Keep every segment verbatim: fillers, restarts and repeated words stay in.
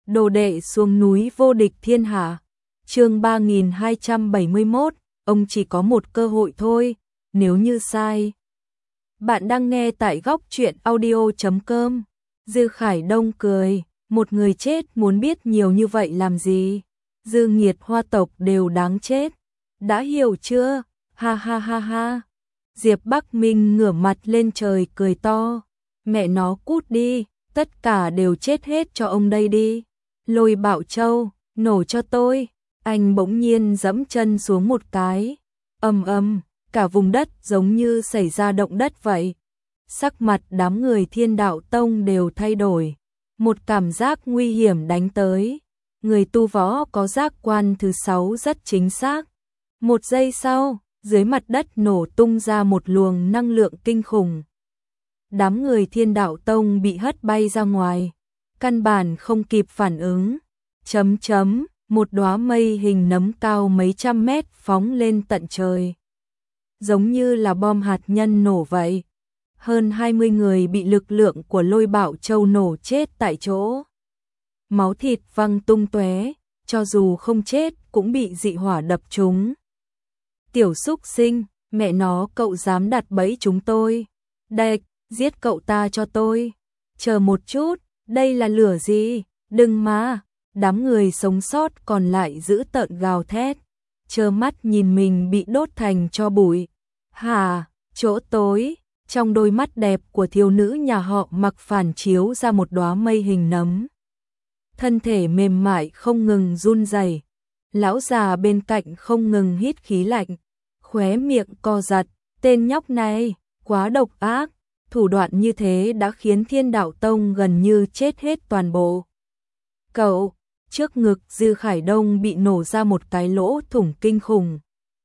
Đồ đệ xuống núi vô địch thiên hạ. Chương ba nghìn hai trăm bảy mươi mốt, ông chỉ có một cơ hội thôi, nếu như sai. Bạn đang nghe tại góc truyện audio chấm com. Dư Khải Đông cười, một người chết muốn biết nhiều như vậy làm gì? Dư nghiệt Hoa tộc đều đáng chết. Đã hiểu chưa? Ha ha ha ha. Diệp Bắc Minh ngửa mặt lên trời cười to. Mẹ nó cút đi, tất cả đều chết hết cho ông đây đi. Lôi Bảo Châu, nổ cho tôi. Anh bỗng nhiên giẫm chân xuống một cái. Ầm ầm, cả vùng đất giống như xảy ra động đất vậy. Sắc mặt đám người Thiên Đạo Tông đều thay đổi. Một cảm giác nguy hiểm đánh tới. Người tu võ có giác quan thứ sáu rất chính xác. Một giây sau, dưới mặt đất nổ tung ra một luồng năng lượng kinh khủng. Đám người Thiên Đạo Tông bị hất bay ra ngoài. Căn bản không kịp phản ứng. Chấm chấm, một đóa mây hình nấm cao mấy trăm mét phóng lên tận trời. Giống như là bom hạt nhân nổ vậy. Hơn hai mươi người bị lực lượng của Lôi Bảo Châu nổ chết tại chỗ. Máu thịt văng tung tóe, cho dù không chết cũng bị dị hỏa đập trúng. Tiểu súc sinh, mẹ nó cậu dám đặt bẫy chúng tôi. Đệt, giết cậu ta cho tôi. Chờ một chút, đây là lửa gì? Đừng mà. Đám người sống sót còn lại giữ tợn gào thét. Trơ mắt nhìn mình bị đốt thành tro bụi. Hà, chỗ tối. Trong đôi mắt đẹp của thiếu nữ nhà họ Mặc phản chiếu ra một đóa mây hình nấm. Thân thể mềm mại không ngừng run rẩy. Lão già bên cạnh không ngừng hít khí lạnh. Khóe miệng co giật. Tên nhóc này, quá độc ác. Thủ đoạn như thế đã khiến Thiên Đạo Tông gần như chết hết toàn bộ. Cậu, trước ngực Dư Khải Đông bị nổ ra một cái lỗ thủng kinh khủng.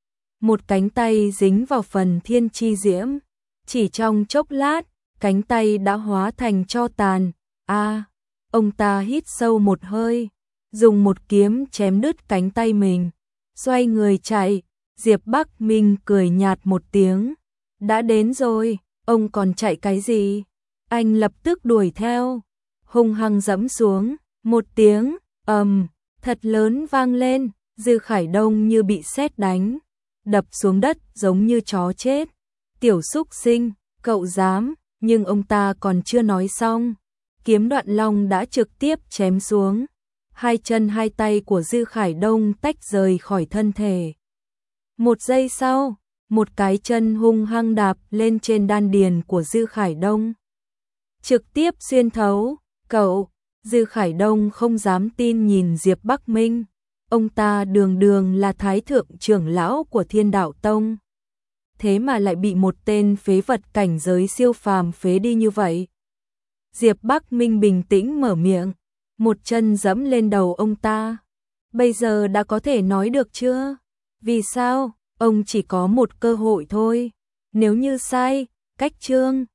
Một cánh tay dính vào phần thiên chi diễm. Chỉ trong chốc lát, cánh tay đã hóa thành tro tàn. A, à, ông ta hít sâu một hơi, dùng một kiếm chém đứt cánh tay mình, xoay người chạy. Diệp Bắc Minh cười nhạt một tiếng. Đã đến rồi, ông còn chạy cái gì? Anh lập tức đuổi theo, hung hăng giẫm xuống, một tiếng ầm thật lớn vang lên. Dư Khải Đông như bị sét đánh, đập xuống đất giống như chó chết. Tiểu súc sinh, cậu dám? Nhưng ông ta còn chưa nói xong, kiếm Đoạn Long đã trực tiếp chém xuống. Hai chân hai tay của Dư Khải Đông tách rời khỏi thân thể. Một giây sau, một cái chân hung hăng đạp lên trên đan điền của Dư Khải Đông. Trực tiếp xuyên thấu. Cậu, Dư Khải Đông không dám tin nhìn Diệp Bắc Minh. Ông ta đường đường là thái thượng trưởng lão của Thiên Đạo Tông. Thế mà lại bị một tên phế vật cảnh giới siêu phàm phế đi như vậy. Diệp Bắc Minh bình tĩnh mở miệng, một chân giẫm lên đầu ông ta. Bây giờ đã có thể nói được chưa? Vì sao? Ông chỉ có một cơ hội thôi. Nếu như sai, cách chương